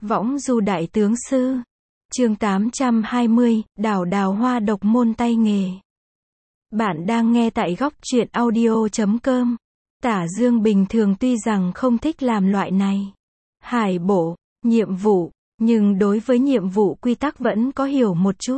Võng du đại tướng sư. Chương 820, đảo đào hoa độc môn tay nghề. Bạn đang nghe tại góc truyện audio.com. Tả Dương bình thường tuy rằng không thích làm loại này hải bổ, nhiệm vụ, nhưng đối với nhiệm vụ quy tắc vẫn có hiểu một chút.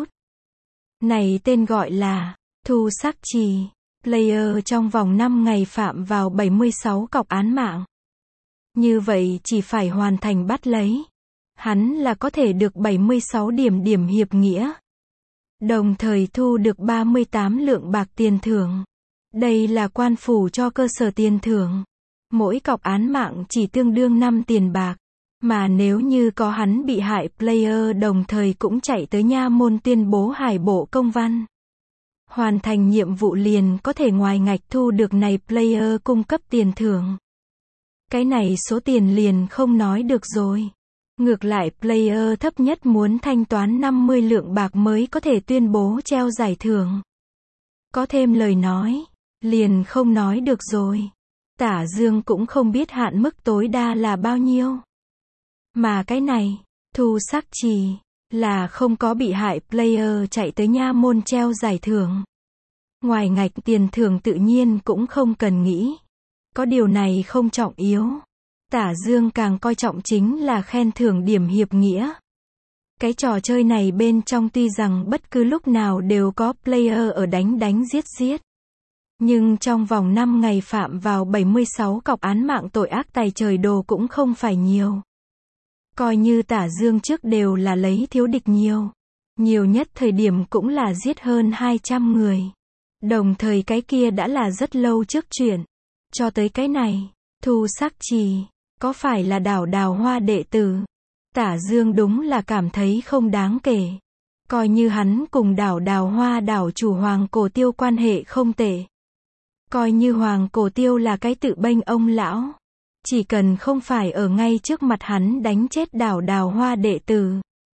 Này tên gọi là thu sắc trì. Player trong vòng 5 ngày phạm vào 76 cọc án mạng. Như vậy chỉ phải hoàn thành bắt lấy. Hắn là có thể được 76 điểm hiệp nghĩa. Đồng thời thu được 38 lượng bạc tiền thưởng. Đây là quan phủ cho cơ sở tiền thưởng. Mỗi cọc án mạng chỉ tương đương 5 tiền bạc. Mà nếu như có hắn bị hại, player đồng thời cũng chạy tới nha môn tuyên bố hải bộ công văn. Hoàn thành nhiệm vụ liền có thể ngoài ngạch thu được này player cung cấp tiền thưởng. Cái này số tiền liền không nói được rồi. Ngược lại player thấp nhất muốn thanh toán 50 lượng bạc mới có thể tuyên bố treo giải thưởng. Có thêm lời nói, liền không nói được rồi. Tả Dương cũng không biết hạn mức tối đa là bao nhiêu. Mà cái này, thu sắc trì, là không có bị hại player chạy tới nha môn treo giải thưởng. Ngoài ngạch tiền thưởng tự nhiên cũng không cần nghĩ. Có điều này không trọng yếu. Tả Dương càng coi trọng chính là khen thưởng điểm hiệp nghĩa. Cái trò chơi này bên trong tuy rằng bất cứ lúc nào đều có player ở đánh giết. Nhưng trong vòng 5 ngày phạm vào 76 cọc án mạng tội ác tày trời đồ cũng không phải nhiều. Coi như Tả Dương trước đều là lấy thiếu địch nhiều. Nhiều nhất thời điểm cũng là giết hơn 200 người. Đồng thời cái kia đã là rất lâu trước chuyện. Cho tới cái này, thu sắc trì, có phải là đảo đào hoa đệ tử? Tả Dương đúng là cảm thấy không đáng kể. Coi như hắn cùng đảo đào hoa đảo chủ Hoàng Cổ Tiêu quan hệ không tệ. Coi như Hoàng Cổ Tiêu là cái tự bênh ông lão. Chỉ cần không phải ở ngay trước mặt hắn đánh chết đảo đào hoa đệ tử.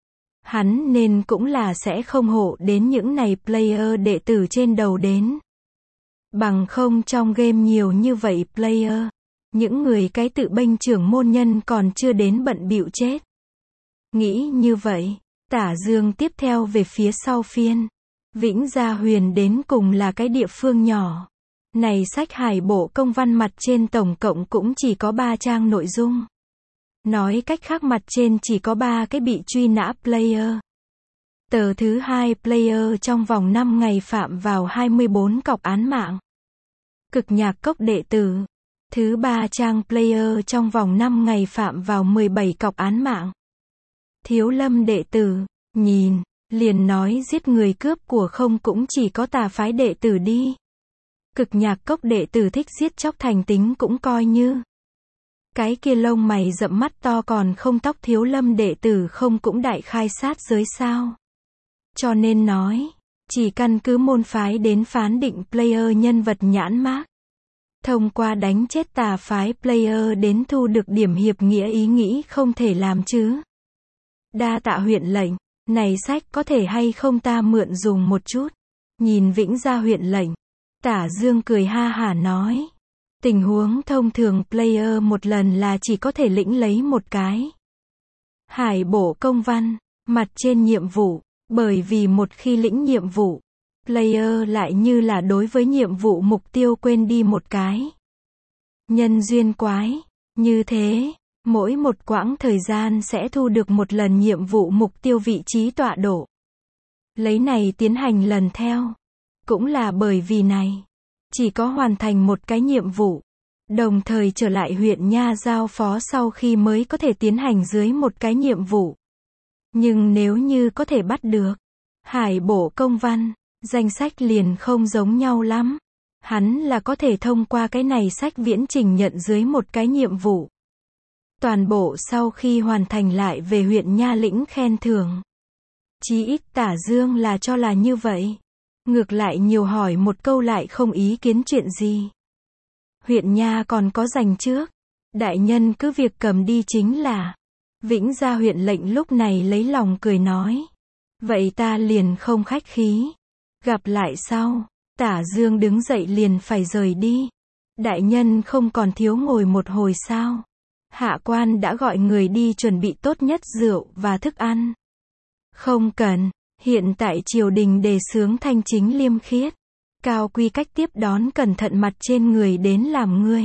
Hắn nên cũng là sẽ không hộ đến những này player đệ tử trên đầu đến. Bằng không trong game nhiều như vậy player. Những người cái tự bênh trưởng môn nhân còn chưa đến bận bịu chết. Nghĩ như vậy, Tả Dương tiếp theo về phía sau phiên. Vĩnh Gia Huyền đến cùng là cái địa phương nhỏ. Này sách hải bộ công văn mặt trên tổng cộng cũng chỉ có 3 trang nội dung. Nói cách khác mặt trên chỉ có 3 cái bị truy nã player. Tờ thứ 2 player trong vòng 5 ngày phạm vào 24 cọc án mạng. Cực nhạc cốc đệ tử. Thứ 3 trang player trong vòng 5 ngày phạm vào 17 cọc án mạng. Thiếu Lâm đệ tử, nhìn, liền nói giết người cướp của không cũng chỉ có Tà phái đệ tử đi. Cực nhạc cốc đệ tử thích giết chóc thành tính cũng coi như. Cái kia lông mày rậm mắt to còn không tóc Thiếu Lâm đệ tử không cũng đại khai sát giới sao. Cho nên nói, chỉ căn cứ môn phái đến phán định player nhân vật nhãn mác. Thông qua đánh chết Tà phái player đến thu được điểm hiệp nghĩa ý nghĩ không thể làm chứ. Đa tạ huyện lệnh, này sách có thể hay không ta mượn dùng một chút. Nhìn Vĩnh Gia huyện lệnh, Tả Dương cười ha hả nói. Tình huống thông thường player một lần là chỉ có thể lĩnh lấy một cái hải bổ công văn, mặt trên nhiệm vụ, bởi vì một khi lĩnh nhiệm vụ, player lại như là đối với nhiệm vụ mục tiêu quên đi một cái nhân duyên quái. Như thế, mỗi một quãng thời gian sẽ thu được một lần nhiệm vụ mục tiêu vị trí tọa độ. Lấy này tiến hành lần theo. Cũng là bởi vì này, chỉ có hoàn thành một cái nhiệm vụ, đồng thời trở lại huyện nha giao phó sau khi mới có thể tiến hành dưới một cái nhiệm vụ. Nhưng nếu như có thể bắt được hải bổ công văn, danh sách liền không giống nhau lắm. Hắn là có thể thông qua cái này sách viễn trình nhận dưới một cái nhiệm vụ. Toàn bộ sau khi hoàn thành lại về huyện nha lĩnh khen thưởng. Chí ít Tả Dương là cho là như vậy. Ngược lại nhiều hỏi một câu lại không ý kiến chuyện gì. Huyện nha còn có dành trước. Đại nhân cứ việc cầm đi chính là. Vĩnh Gia huyện lệnh lúc này lấy lòng cười nói. Vậy ta liền không khách khí. Gặp lại sau. Tả Dương đứng dậy liền phải rời đi. Đại nhân không còn thiếu ngồi một hồi sao. Hạ quan đã gọi người đi chuẩn bị tốt nhất rượu và thức ăn. Không cần, hiện tại triều đình đề xướng thanh chính liêm khiết. Cao quy cách tiếp đón cẩn thận mặt trên người đến làm ngươi.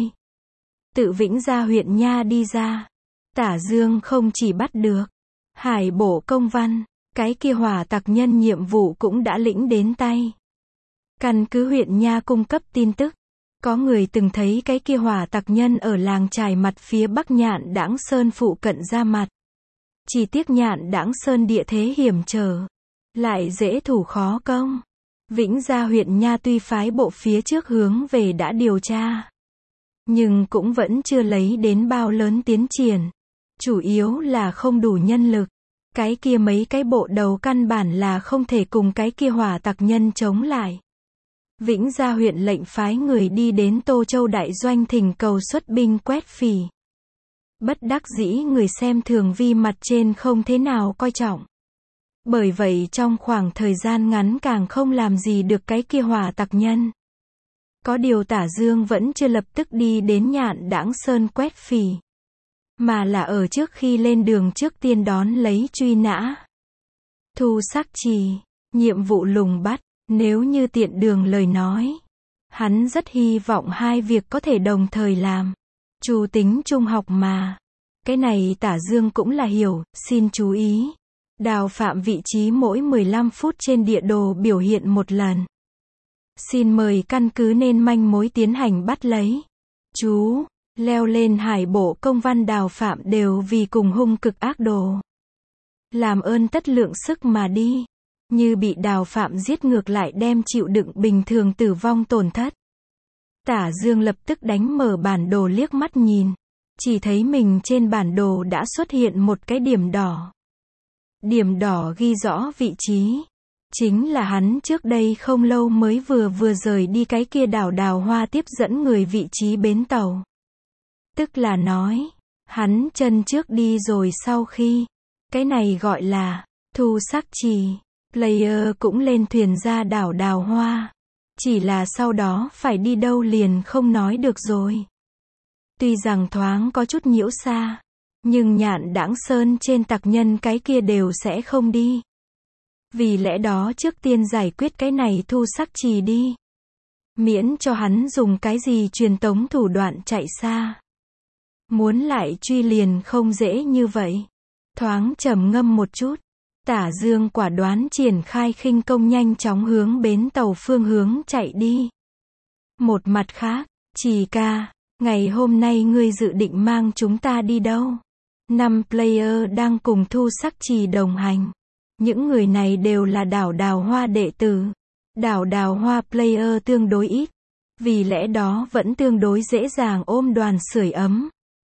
Tự Vĩnh Gia huyện nha đi ra. Tả Dương không chỉ bắt được Hải bổ công văn, cái kia hỏa tặc nhân nhiệm vụ cũng đã lĩnh đến tay. Căn cứ huyện nha cung cấp tin tức, có người từng thấy cái kia hỏa tặc nhân ở làng Trài Mặt phía bắc Nhạn Đãng Sơn phụ cận ra mặt. Chỉ tiếc Nhạn Đãng Sơn địa thế hiểm trở, lại dễ thủ khó công. Vĩnh Gia huyện nha tuy phái bộ phía trước hướng về đã điều tra, nhưng cũng vẫn chưa lấy đến bao lớn tiến triển. Chủ yếu là không đủ nhân lực. Cái kia mấy cái bộ đầu căn bản là không thể cùng cái kia hỏa tặc nhân chống lại. Vĩnh Gia huyện lệnh phái người đi đến Tô Châu đại doanh thỉnh cầu xuất binh quét phỉ. Bất đắc dĩ người xem thường vi mặt trên không thế nào coi trọng. Bởi vậy trong khoảng thời gian ngắn càng không làm gì được cái kia hỏa tặc nhân. Có điều Tả Dương vẫn chưa lập tức đi đến Nhạn Đãng Sơn quét phỉ, mà là ở trước khi lên đường trước tiên đón lấy truy nã. Thu Sắc Trì, nhiệm vụ lùng bắt, nếu như tiện đường lời nói, hắn rất hy vọng hai việc có thể đồng thời làm. Chu tính trung học mà. Cái này Tả Dương cũng là hiểu, xin chú ý. Đào phạm vị trí mỗi 15 phút trên địa đồ biểu hiện một lần. Xin mời căn cứ nên manh mối tiến hành bắt lấy. Chú, leo lên hải bộ công văn đào phạm đều vì cùng hung cực ác đồ. Làm ơn tất lượng sức mà đi. Như bị đào phạm giết ngược lại đem chịu đựng bình thường tử vong tổn thất. Tả Dương lập tức đánh mở bản đồ liếc mắt nhìn. Chỉ thấy mình trên bản đồ đã xuất hiện một cái điểm đỏ. Điểm đỏ ghi rõ vị trí. Chính là hắn trước đây không lâu mới vừa rời đi cái kia đảo Đào Hoa tiếp dẫn người vị trí bến tàu. Tức là nói, hắn chân trước đi rồi sau khi, cái này gọi là, Thu Sắc Trì, player cũng lên thuyền ra đảo Đào Hoa. Chỉ là sau đó phải đi đâu liền không nói được rồi. Tuy rằng thoáng có chút nhiễu xa, nhưng Nhạn Đãng Sơn trên tặc nhân cái kia đều sẽ không đi. Vì lẽ đó trước tiên giải quyết cái này Thu Sắc Trì đi. Miễn cho hắn dùng cái gì truyền tống thủ đoạn chạy xa. Muốn lại truy liền không dễ như vậy. Thoáng trầm ngâm một chút, Tả Dương quả đoán triển khai khinh công nhanh chóng hướng bến tàu phương hướng chạy đi. Một mặt khác, Trì ca, ngày hôm nay ngươi dự định mang chúng ta đi đâu? 5 player đang cùng Thu Sắc Trì đồng hành. Những người này đều là đảo Đào Hoa đệ tử. Đảo Đào Hoa player tương đối ít, vì lẽ đó vẫn tương đối dễ dàng ôm đoàn sưởi ấm.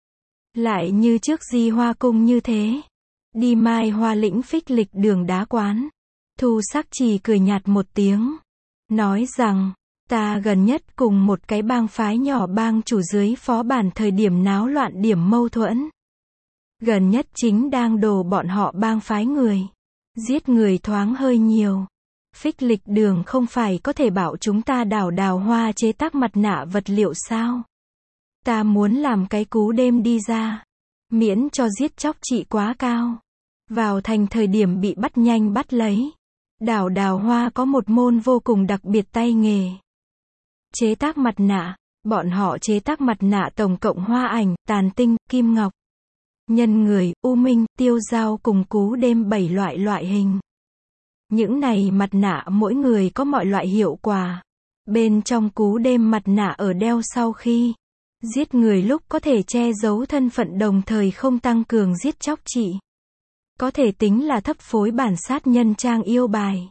Lại như trước Di Hoa Cung như thế. Đi Mai Hoa lĩnh phích lịch đường đá quán. Thu Sắc Trì cười nhạt một tiếng. Nói rằng, ta gần nhất cùng một cái bang phái nhỏ bang chủ dưới phó bản thời điểm náo loạn điểm mâu thuẫn. Gần nhất chính đang đổ bọn họ bang phái người. Giết người thoáng hơi nhiều. Phích lịch đường không phải có thể bảo chúng ta đảo Đào Hoa chế tác mặt nạ vật liệu sao? Ta muốn làm cái cú đêm đi ra. Miễn cho giết chóc trị quá cao. Vào thành thời điểm bị bắt nhanh bắt lấy. Đảo Đào Hoa có một môn vô cùng đặc biệt tay nghề. Chế tác mặt nạ. Bọn họ chế tác mặt nạ tổng cộng hoa ảnh, tàn tinh, kim ngọc, nhân người, u minh, tiêu dao cùng cú đêm 7 loại hình. Những này mặt nạ mỗi người có mọi loại hiệu quả. Bên trong cú đêm mặt nạ ở đeo sau khi giết người lúc có thể che giấu thân phận đồng thời không tăng cường giết chóc trị. Có thể tính là thấp phối bản sát nhân trang yêu bài.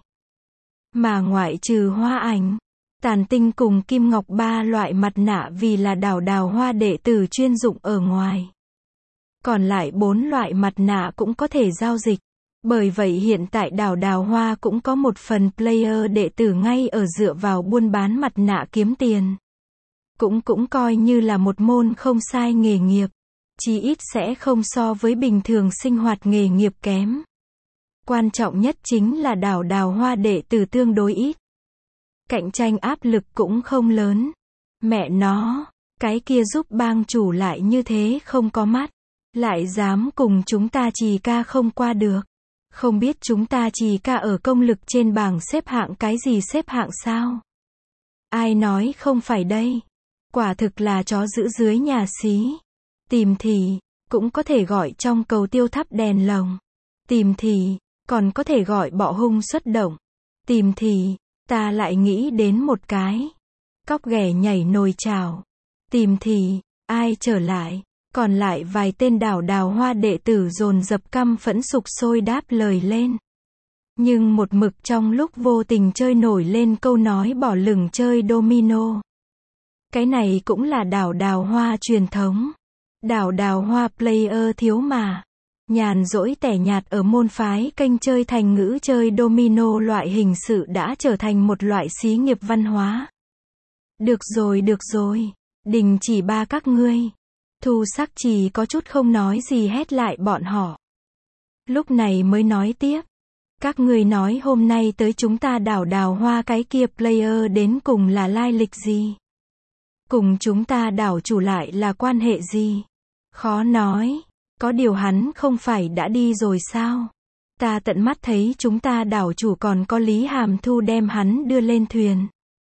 Mà ngoại trừ hoa ảnh, tàn tinh cùng kim ngọc 3 loại mặt nạ vì là đảo Đào Hoa đệ tử chuyên dụng ở ngoài. Còn lại 4 loại mặt nạ cũng có thể giao dịch. Bởi vậy hiện tại đảo Đào Hoa cũng có một phần player đệ tử ngay ở dựa vào buôn bán mặt nạ kiếm tiền. Cũng coi như là một môn không sai nghề nghiệp. Chí ít sẽ không so với bình thường sinh hoạt nghề nghiệp kém. Quan trọng nhất chính là đảo Đào Hoa đệ tử tương đối ít. Cạnh tranh áp lực cũng không lớn. Mẹ nó, cái kia giúp bang chủ lại như thế không có mắt. Lại dám cùng chúng ta Trì ca không qua được. Không biết chúng ta Trì ca ở công lực trên bảng xếp hạng cái gì xếp hạng sao? Ai nói không phải đây? Quả thực là chó giữ dưới nhà xí. Tìm thì, cũng có thể gọi trong cầu tiêu thắp đèn lồng. Tìm thì, còn có thể gọi bọ hung xuất động. Tìm thì, ta lại nghĩ đến một cái. Cóc ghẻ nhảy nồi chảo. Tìm thì, ai trở lại? Còn lại vài tên Đào Hoa đệ tử dồn dập căm phẫn sục sôi đáp lời lên. Nhưng một mực trong lúc vô tình chơi nổi lên câu nói bỏ lửng chơi domino. Cái này cũng là Đào Hoa truyền thống. Đào Hoa player thiếu mà. Nhàn rỗi tẻ nhạt ở môn phái kênh chơi thành ngữ chơi domino loại hình sự đã trở thành một loại xí nghiệp văn hóa. Được rồi, đình chỉ ba các ngươi. Thu Sắc Trì có chút không nói gì hét lại bọn họ. Lúc này mới nói tiếp. Các ngươi nói hôm nay tới chúng ta Đào Hoa cái kia player đến cùng là lai lịch gì? Cùng chúng ta đảo chủ lại là quan hệ gì? Khó nói. Có điều hắn không phải đã đi rồi sao? Ta tận mắt thấy chúng ta đảo chủ còn có Lý Hàm Thu đem hắn đưa lên thuyền.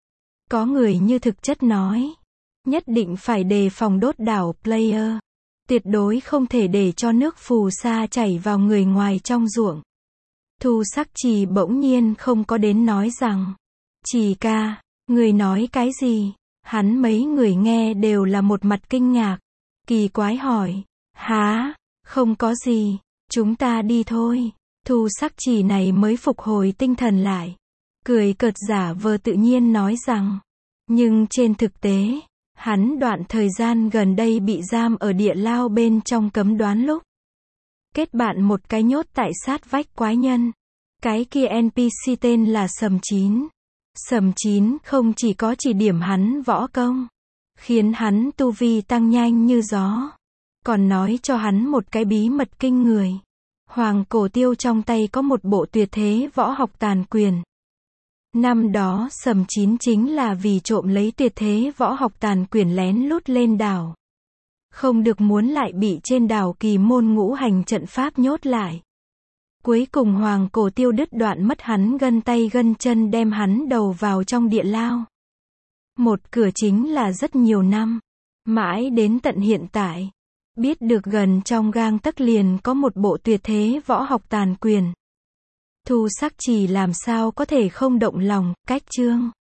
Có người như thực chất nói. Nhất định phải đề phòng đốt đảo player. Tuyệt đối không thể để cho nước phù sa chảy vào người ngoài trong ruộng. Thu Sắc Trì bỗng nhiên không có đến nói rằng. Trì ca, người nói cái gì? Hắn mấy người nghe đều là một mặt kinh ngạc. Kỳ quái hỏi. Hả? Không có gì. Chúng ta đi thôi. Thu Sắc Trì này mới phục hồi tinh thần lại. Cười cợt giả vờ tự nhiên nói rằng. Nhưng trên thực tế, hắn đoạn thời gian gần đây bị giam ở địa lao bên trong cấm đoán lúc. Kết bạn một cái nhốt tại sát vách quái nhân. Cái kia NPC tên là Sầm Chín. Sầm Chín không chỉ có chỉ điểm hắn võ công, khiến hắn tu vi tăng nhanh như gió, còn nói cho hắn một cái bí mật kinh người. Hoàng Cổ Tiêu trong tay có một bộ tuyệt thế võ học tàn quyền. Năm đó Sầm Chín chính là vì trộm lấy tuyệt thế võ học tàn quyền lén lút lên đảo. Không được muốn lại bị trên đảo Kỳ Môn ngũ hành trận pháp nhốt lại. Cuối cùng Hoàng Cổ Tiêu đứt đoạn mất hắn gân tay gân chân đem hắn đầu vào trong địa lao. Một cửa chính là rất nhiều năm. Mãi đến tận hiện tại. Biết được gần trong gang tấc liền có một bộ tuyệt thế võ học tàn quyền. Thu Sắc Trì làm sao có thể không động lòng, cách chương.